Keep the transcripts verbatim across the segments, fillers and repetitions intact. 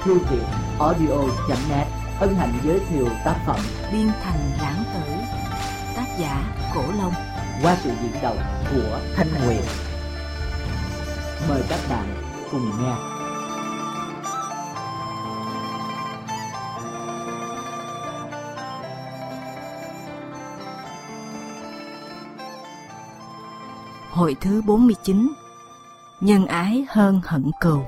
thư viện audio chấm net hân hạnh giới thiệu tác phẩm Biên Thành Lãng Tử, tác giả Cổ Long, qua sự diễn đọc của Thanh Nguyệt. Mời các bạn cùng nghe. Hồi thứ bốn mươi chín. Nhân ái hơn hận cừu.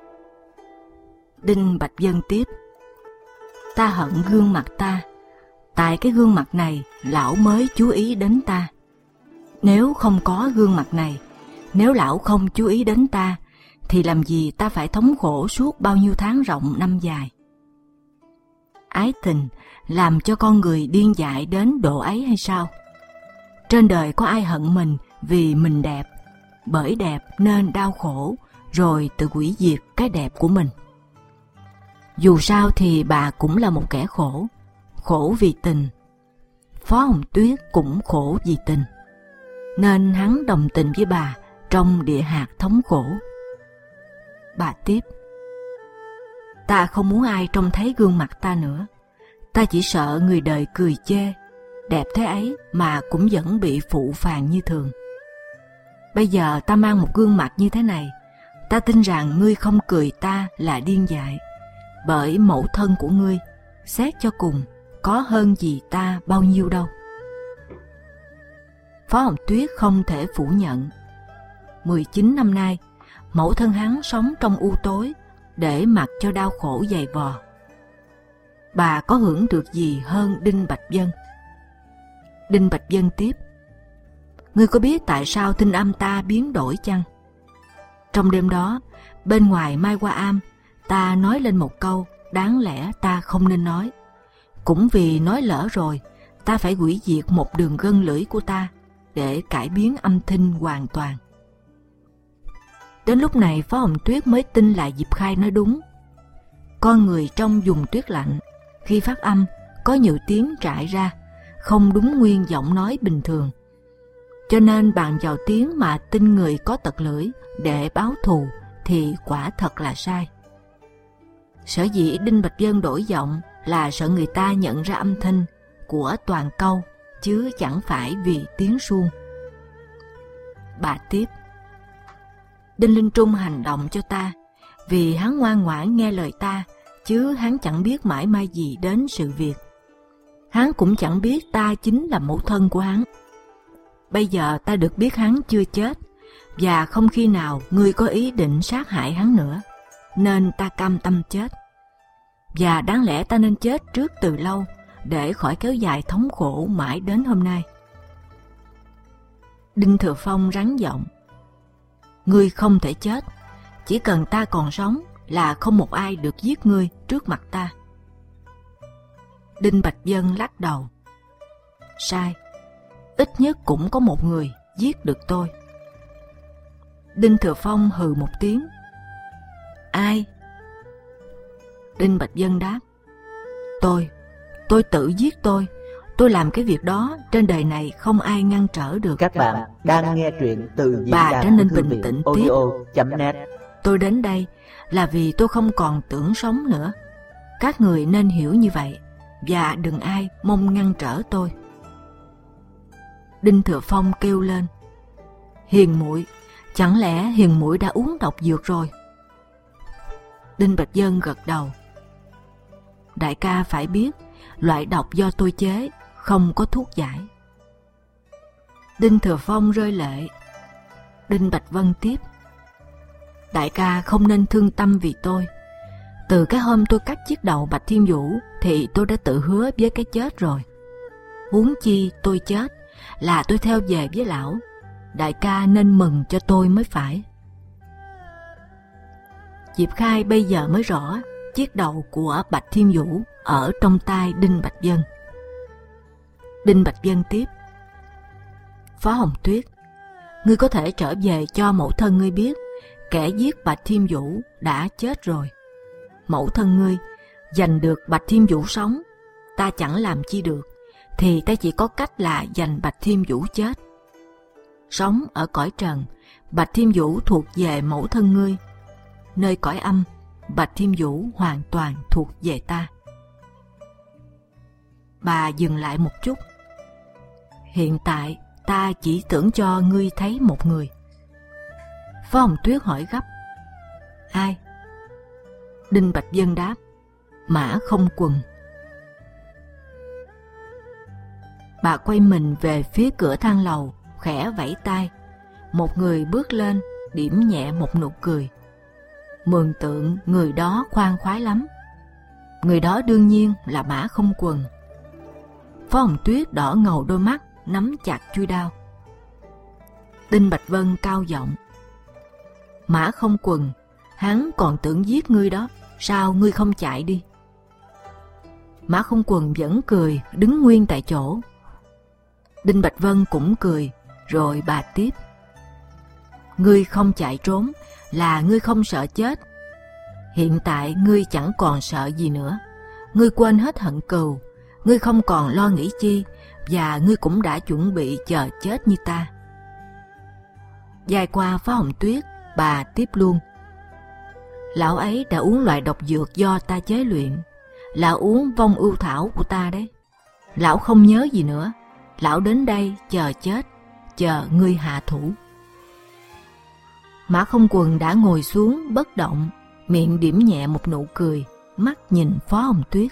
Đinh Bạch Dân tiếp: Ta hận gương mặt ta, tại cái gương mặt này lão mới chú ý đến ta. Nếu không có gương mặt này, nếu lão không chú ý đến ta, thì làm gì ta phải thống khổ suốt bao nhiêu tháng rộng năm dài. Ái tình làm cho con người điên dại đến độ ấy hay sao? Trên đời có ai hận mình vì mình đẹp, bởi đẹp nên đau khổ, rồi tự hủy diệt cái đẹp của mình. Dù sao thì bà cũng là một kẻ khổ, khổ vì tình. Phó Hồng Tuyết cũng khổ vì tình, nên hắn đồng tình với bà trong địa hạt thống khổ. Bà tiếp: Ta không muốn ai trông thấy gương mặt ta nữa. Ta chỉ sợ người đời cười chê, đẹp thế ấy mà cũng vẫn bị phụ phàng như thường. Bây giờ ta mang một gương mặt như thế này, ta tin rằng ngươi không cười ta là điên dại, bởi mẫu thân của ngươi, xét cho cùng, có hơn gì ta bao nhiêu đâu. Phó Hồng Tuyết không thể phủ nhận. mười chín năm nay, mẫu thân hắn sống trong u tối, để mặc cho đau khổ dày vò. Bà có hưởng được gì hơn Đinh Bạch Dân? Đinh Bạch Dân tiếp: Ngươi có biết tại sao tinh âm ta biến đổi chăng? Trong đêm đó, bên ngoài Mai Hoa Am, ta nói lên một câu đáng lẽ ta không nên nói. Cũng vì nói lỡ rồi, ta phải hủy diệt một đường gân lưỡi của ta để cải biến âm thanh hoàn toàn. Đến lúc này Phó Hồng Tuyết mới tin là Diệp Khai nói đúng. Con người trong vùng tuyết lạnh, khi phát âm có nhiều tiếng trại ra, không đúng nguyên giọng nói bình thường. Cho nên bàn vào tiếng mà tin người có tật lưỡi để báo thù thì quả thật là sai. Sở dĩ Đinh Bạch Dân đổi giọng là sợ người ta nhận ra âm thanh của toàn câu, chứ chẳng phải vì tiếng suông. Bà tiếp: Đinh Linh Trung hành động cho ta vì hắn ngoan ngoãn nghe lời ta, chứ hắn chẳng biết mãi mai gì đến sự việc. Hắn cũng chẳng biết ta chính là mẫu thân của hắn. Bây giờ ta được biết hắn chưa chết, và không khi nào ngươi có ý định sát hại hắn nữa, nên ta cam tâm chết. Và đáng lẽ ta nên chết trước từ lâu, để khỏi kéo dài thống khổ mãi đến hôm nay. Đinh Thừa Phong rắn giọng: Ngươi không thể chết, chỉ cần ta còn sống là không một ai được giết ngươi trước mặt ta. Đinh Bạch Dân lắc đầu: Sai, ít nhất cũng có một người giết được tôi. Đinh Thừa Phong hừ một tiếng: Ai? Đinh Bạch Dân đáp: Tôi, tôi tự giết tôi. Tôi làm cái việc đó, trên đời này không ai ngăn trở được. Các bạn đang nghe truyện từ diễn Bà đàn trở nên thư bình viện tĩnh tiếp: audio chấm net. Tôi đến đây là vì tôi không còn tưởng sống nữa. Các người nên hiểu như vậy, và đừng ai mong ngăn trở tôi. Đinh Thừa Phong kêu lên: Hiền muội, chẳng lẽ hiền muội đã uống độc dược rồi? Đinh Bạch Dân gật đầu: Đại ca phải biết, loại độc do tôi chế không có thuốc giải. Đinh Thừa Phong rơi lệ. Đinh Bạch Vân tiếp: Đại ca không nên thương tâm vì tôi. Từ cái hôm tôi cắt chiếc đầu Bạch Thiên Vũ thì tôi đã tự hứa với cái chết rồi. Huống chi tôi chết là tôi theo về với lão. Đại ca nên mừng cho tôi mới phải. Diệp Khai bây giờ mới rõ chiếc đầu của Bạch Thiên Vũ ở trong tay Đinh Bạch Dân. Đinh Bạch Dân tiếp: Phó Hồng Tuyết, ngươi có thể trở về cho mẫu thân ngươi biết kẻ giết Bạch Thiên Vũ đã chết rồi. Mẫu thân ngươi giành được Bạch Thiên Vũ sống, ta chẳng làm chi được, thì ta chỉ có cách là giành Bạch Thiên Vũ chết. Sống ở cõi trần, Bạch Thiên Vũ thuộc về mẫu thân ngươi. Nơi cõi âm, Bạch Thiên Vũ hoàn toàn thuộc về ta. Bà dừng lại một chút. Hiện tại ta chỉ tưởng cho ngươi thấy một người. Phó Hồng Tuyết hỏi gấp. Ai? Đinh Bạch Vân đáp. Mã Không Quần. Bà quay mình về phía cửa thang lầu, khẽ vẫy tay. Một người bước lên, điểm nhẹ một nụ cười. Mường tượng người đó khoan khoái lắm. Người đó đương nhiên là Mã Không Quần. Phó Hồng Tuyết đỏ ngầu đôi mắt, nắm chặt chuôi đao. Đinh Bạch Vân cao giọng. Mã Không Quần, hắn còn tưởng giết ngươi đó, sao ngươi không chạy đi? Mã Không Quần vẫn cười, đứng nguyên tại chỗ. Đinh Bạch Vân cũng cười, rồi bà tiếp. Ngươi không chạy trốn là ngươi không sợ chết. Hiện tại ngươi chẳng còn sợ gì nữa. Ngươi quên hết hận cừu, ngươi không còn lo nghĩ chi, và ngươi cũng đã chuẩn bị chờ chết như ta. Dài qua Phó Hồng Tuyết, bà tiếp luôn. Lão ấy đã uống loại độc dược do ta chế luyện. Lão uống vong ưu thảo của ta đấy. Lão không nhớ gì nữa. Lão đến đây chờ chết, chờ ngươi hạ thủ. Mã Không Quần đã ngồi xuống bất động, miệng điểm nhẹ một nụ cười, mắt nhìn Phó Hồng Tuyết.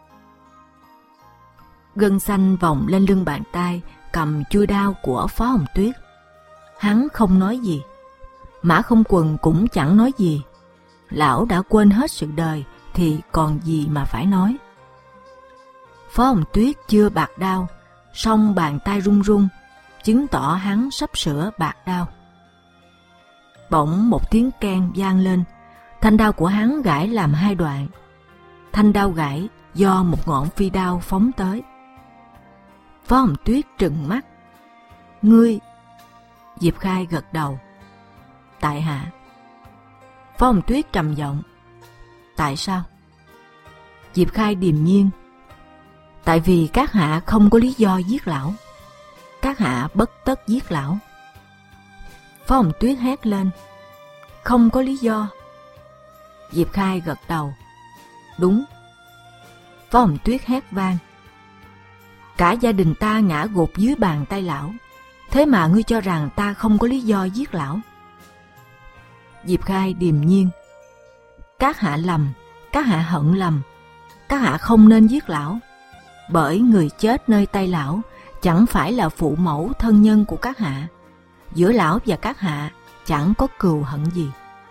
Gân xanh vòng lên lưng bàn tay, cầm chuôi đao của Phó Hồng Tuyết. Hắn không nói gì. Mã Không Quần cũng chẳng nói gì. Lão đã quên hết sự đời thì còn gì mà phải nói. Phó Hồng Tuyết chưa bạc đao, song bàn tay run run, chứng tỏ hắn sắp sửa bạc đao. Bỗng một tiếng keng vang lên, thanh đao của hắn gãy làm hai đoạn. Thanh đao gãy do một ngọn phi đao phóng tới. Phó Hồng Tuyết trừng mắt. Ngươi? Diệp Khai gật đầu. Tại hạ. Phó Hồng Tuyết trầm giọng. Tại sao? Diệp Khai điềm nhiên. Tại vì các hạ không có lý do giết lão. Các hạ bất tất giết lão. Phó Hồng Tuyết hét lên. Không có lý do. Diệp Khai gật đầu. Đúng. Phó Hồng Tuyết hét vang. Cả gia đình ta ngã gục dưới bàn tay lão. Thế mà ngươi cho rằng ta không có lý do giết lão. Diệp Khai điềm nhiên. Các hạ lầm, các hạ hận lầm. Các hạ không nên giết lão. Bởi người chết nơi tay lão chẳng phải là phụ mẫu thân nhân của các hạ. Giữa lão và các hạ chẳng có cừu hận gì.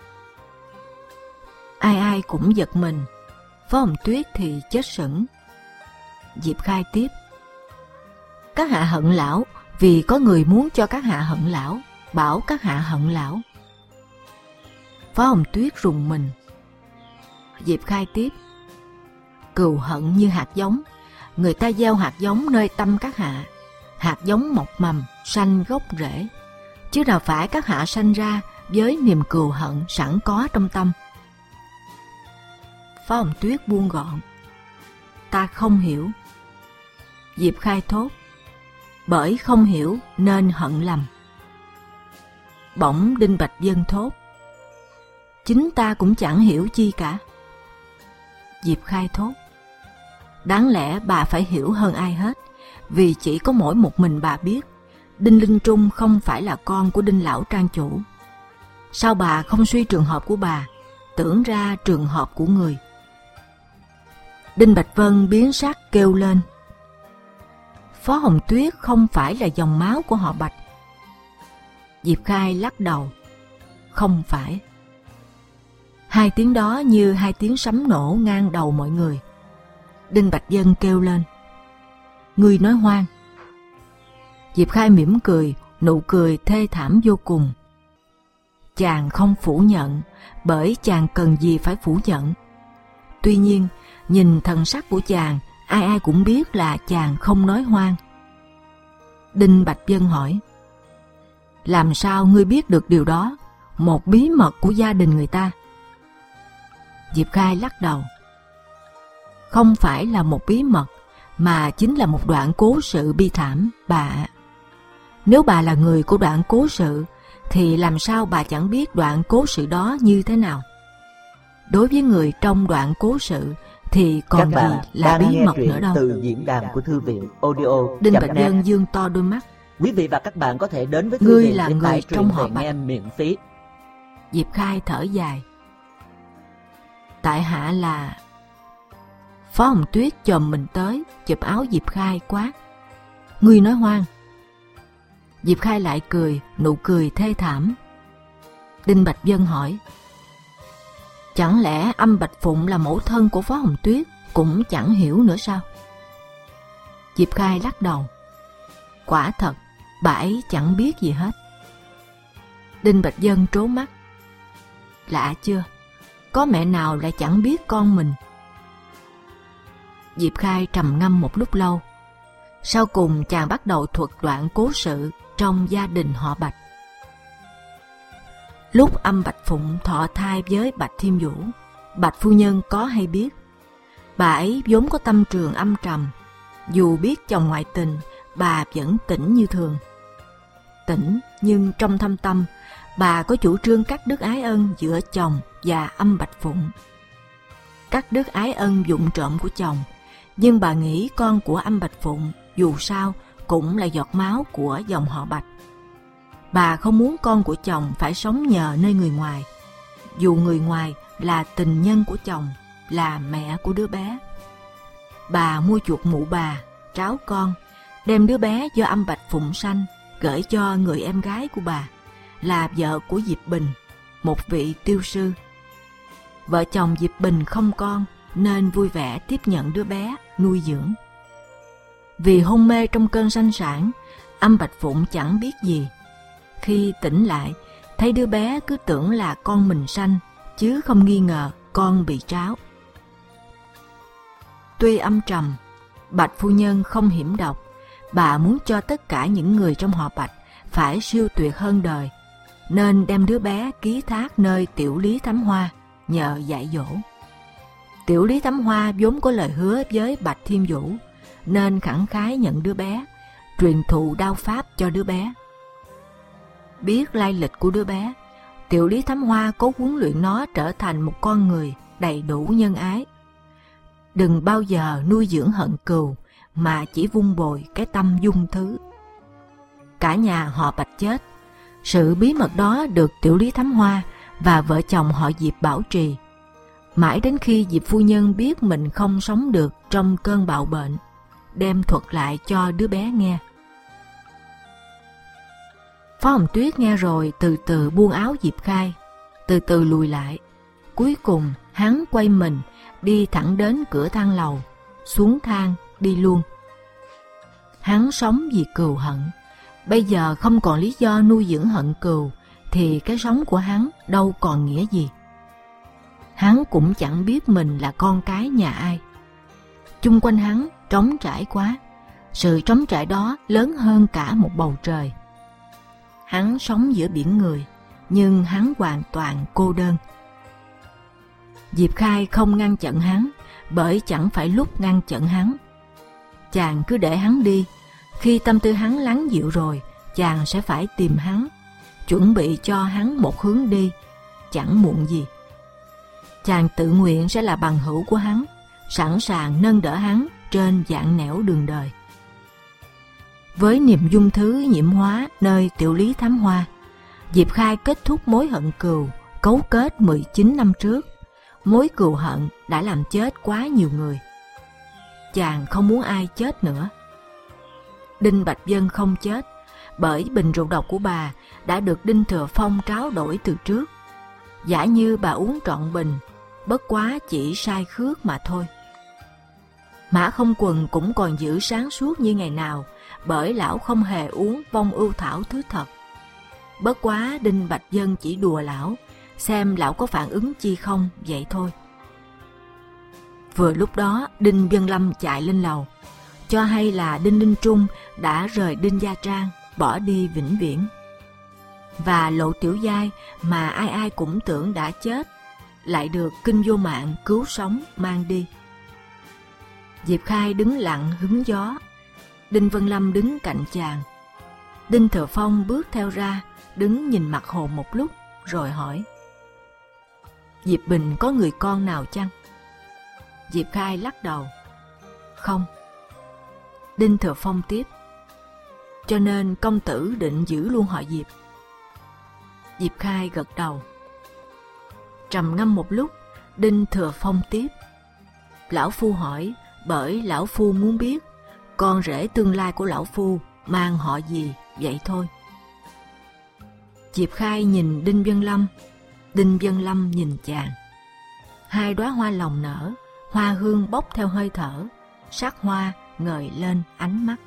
Ai ai cũng giật mình. Phó Hồng Tuyết thì chết sững. Diệp Khai tiếp. Các hạ hận lão vì có người muốn cho các hạ hận lão, bảo các hạ hận lão. Phó Hồng Tuyết rùng mình. Diệp Khai tiếp. Cừu hận như hạt giống. Người ta gieo hạt giống nơi tâm các hạ. Hạt giống mọc mầm, sanh gốc rễ. Chứ nào phải các hạ sanh ra với niềm cừu hận sẵn có trong tâm. Phó Hồng Tuyết buông gọn. Ta không hiểu. Diệp Khai thốt. Bởi không hiểu nên hận lầm. Bỗng Đinh Bạch Vân thốt. Chính ta cũng chẳng hiểu chi cả. Diệp Khai thốt. Đáng lẽ bà phải hiểu hơn ai hết, vì chỉ có mỗi một mình bà biết Đinh Linh Trung không phải là con của Đinh lão trang chủ. Sao bà không suy trường hợp của bà, tưởng ra trường hợp của người? Đinh Bạch Vân biến sắc kêu lên. Phó Hồng Tuyết không phải là dòng máu của họ Bạch. Diệp Khai lắc đầu. Không phải. Hai tiếng đó như hai tiếng sấm nổ ngang đầu mọi người. Đinh Bạch Vân kêu lên. Ngươi nói hoang. Diệp Khai mỉm cười, nụ cười thê thảm vô cùng. Chàng không phủ nhận, bởi chàng cần gì phải phủ nhận. Tuy nhiên, nhìn thần sắc của chàng, ai ai cũng biết là chàng không nói hoang. Đinh Bạch Vân hỏi. Làm sao ngươi biết được điều đó? Một bí mật của gia đình người ta. Diệp Khai lắc đầu. Không phải là một bí mật, mà chính là một đoạn cố sự bi thảm, bà ạ. Nếu bà là người của đoạn cố sự, thì làm sao bà chẳng biết đoạn cố sự đó như thế nào? Đối với người trong đoạn cố sự thì còn Các gì bạn là đang bí nghe mật truyện nữa đâu. từ diễn đàn của thư viện audio. Đinh Bạch Dân dương to đôi mắt. Quý vị và các bạn có thể đến với thư Ngươi viện là để người tải trong truyện họ về Bạch. nghe miễn phí. Diệp Khai thở dài. Tại hạ là... Phó Hồng Tuyết chồm mình tới, chụp áo Diệp Khai quát: Ngươi nói hoang. Diệp Khai lại cười, nụ cười thê thảm. Đinh Bạch Dân hỏi: Chẳng lẽ Âm Bạch Phụng là mẫu thân của Phó Hồng Tuyết cũng chẳng hiểu nữa sao? Diệp Khai lắc đầu. Quả thật, bà ấy chẳng biết gì hết. Đinh Bạch Dân trố mắt. Lạ chưa, có mẹ nào lại chẳng biết con mình? Diệp Khai trầm ngâm một lúc lâu. Sau cùng chàng bắt đầu thuật đoạn cố sự trong gia đình họ Bạch. Lúc Âm Bạch Phụng thọ thai với Bạch Thiên Vũ, Bạch phu nhân có hay biết. Bà ấy vốn có tâm trường âm trầm, dù biết chồng ngoại tình, bà vẫn tỉnh như thường. Tỉnh nhưng trong thâm tâm, bà có chủ trương cắt đứt ái ân giữa chồng và Âm Bạch Phụng. Cắt đứt ái ân vụng trộm của chồng, nhưng bà nghĩ con của Âm Bạch Phụng dù sao cũng là giọt máu của dòng họ Bạch. Bà không muốn con của chồng phải sống nhờ nơi người ngoài, dù người ngoài là tình nhân của chồng, là mẹ của đứa bé. Bà mua chuộc mụ bà, tráo con, đem đứa bé do Âm Bạch Phụng sanh gửi cho người em gái của bà, là vợ của Diệp Bình, một vị tiêu sư. Vợ chồng Diệp Bình không con nên vui vẻ tiếp nhận đứa bé nuôi dưỡng. Vì hôn mê trong cơn sanh sản, Âm Bạch Phụng chẳng biết gì. Khi tỉnh lại, thấy đứa bé cứ tưởng là con mình sanh, chứ không nghi ngờ con bị tráo. Tuy âm trầm, Bạch phu nhân không hiểm độc. Bà muốn cho tất cả những người trong họ Bạch phải siêu tuyệt hơn đời, nên đem đứa bé ký thác nơi Tiểu Lý Thám Hoa nhờ dạy dỗ. Tiểu Lý Thám Hoa vốn có lời hứa với Bạch Thiên Vũ, nên khẳng khái nhận đứa bé, truyền thụ đao pháp cho đứa bé. Biết lai lịch của đứa bé, Tiểu Lý Thám Hoa cố huấn luyện nó trở thành một con người đầy đủ nhân ái. Đừng bao giờ nuôi dưỡng hận cừu, mà chỉ vun bồi cái tâm dung thứ. Cả nhà họ Bạch chết. Sự bí mật đó được Tiểu Lý Thám Hoa và vợ chồng họ Diệp bảo trì. Mãi đến khi Diệp phu nhân biết mình không sống được trong cơn bạo bệnh, đem thuật lại cho đứa bé nghe. Phó Hồng Tuyết nghe rồi từ từ buông áo Diệp Khai, từ từ lùi lại. Cuối cùng hắn quay mình đi thẳng đến cửa thang lầu, xuống thang đi luôn. Hắn sống vì cừu hận, bây giờ không còn lý do nuôi dưỡng hận cừu, thì cái sống của hắn đâu còn nghĩa gì. Hắn cũng chẳng biết mình là con cái nhà ai. Chung quanh hắn trống trải quá, sự trống trải đó lớn hơn cả một bầu trời. Hắn sống giữa biển người, nhưng hắn hoàn toàn cô đơn. Diệp Khai không ngăn chặn hắn, bởi chẳng phải lúc ngăn chặn hắn. Chàng cứ để hắn đi, khi tâm tư hắn lắng dịu rồi, chàng sẽ phải tìm hắn, chuẩn bị cho hắn một hướng đi, chẳng muộn gì. Chàng tự nguyện sẽ là bằng hữu của hắn, sẵn sàng nâng đỡ hắn trên vạn nẻo đường đời. Với niềm dung thứ nhiễm hóa nơi Tiểu Lý Thám Hoa, Diệp Khai kết thúc mối hận cừu cấu kết mười chín năm trước. Mối cừu hận đã làm chết quá nhiều người. Chàng không muốn ai chết nữa. Đinh Bạch Dân không chết, bởi bình rượu độc của bà đã được Đinh Thừa Phong tráo đổi từ trước. Giả như bà uống trọn bình, bất quá chỉ sai khước mà thôi. Mã Không Quần cũng còn giữ sáng suốt như ngày nào, bởi lão không hề uống vong ưu thảo thứ thật. Bất quá Đinh Bạch Dân chỉ đùa lão, xem lão có phản ứng chi không, vậy thôi. Vừa lúc đó Đinh Vân Lâm chạy lên lầu, cho hay là Đinh Ninh Trung đã rời Đinh Gia Trang, bỏ đi vĩnh viễn. Và Lộ Tiểu Giai mà ai ai cũng tưởng đã chết, lại được Kinh Vô Mạng cứu sống mang đi. Diệp Khai đứng lặng hứng gió, Đinh Vân Lâm đứng cạnh chàng. Đinh Thừa Phong bước theo ra, đứng nhìn mặt hồ một lúc, rồi hỏi: Diệp Bình có người con nào chăng? Diệp Khai lắc đầu. Không. Đinh Thừa Phong tiếp. Cho nên công tử định giữ luôn họ Diệp. Diệp Khai gật đầu. Trầm ngâm một lúc, Đinh Thừa Phong tiếp. Lão Phu hỏi bởi Lão Phu muốn biết con rể tương lai của Lão Phu mang họ gì, vậy thôi. Diệp Khai nhìn Đinh Vân Lâm, Đinh Vân Lâm nhìn chàng. Hai đóa hoa lòng nở, hoa hương bốc theo hơi thở, sắc hoa ngời lên ánh mắt.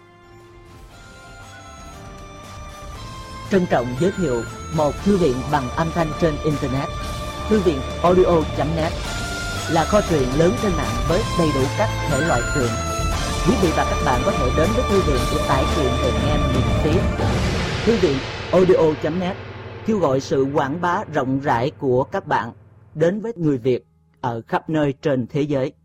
Trân trọng giới thiệu một thư viện bằng âm thanh trên Internet. Thư viện audio chấm net là kho truyện lớn trên mạng với đầy đủ các thể loại truyện. Quý vị và các bạn có thể đến với thư viện để tải truyện về nghe miễn phí. Thư viện audio chấm net kêu gọi sự quảng bá rộng rãi của các bạn đến với người Việt ở khắp nơi trên thế giới.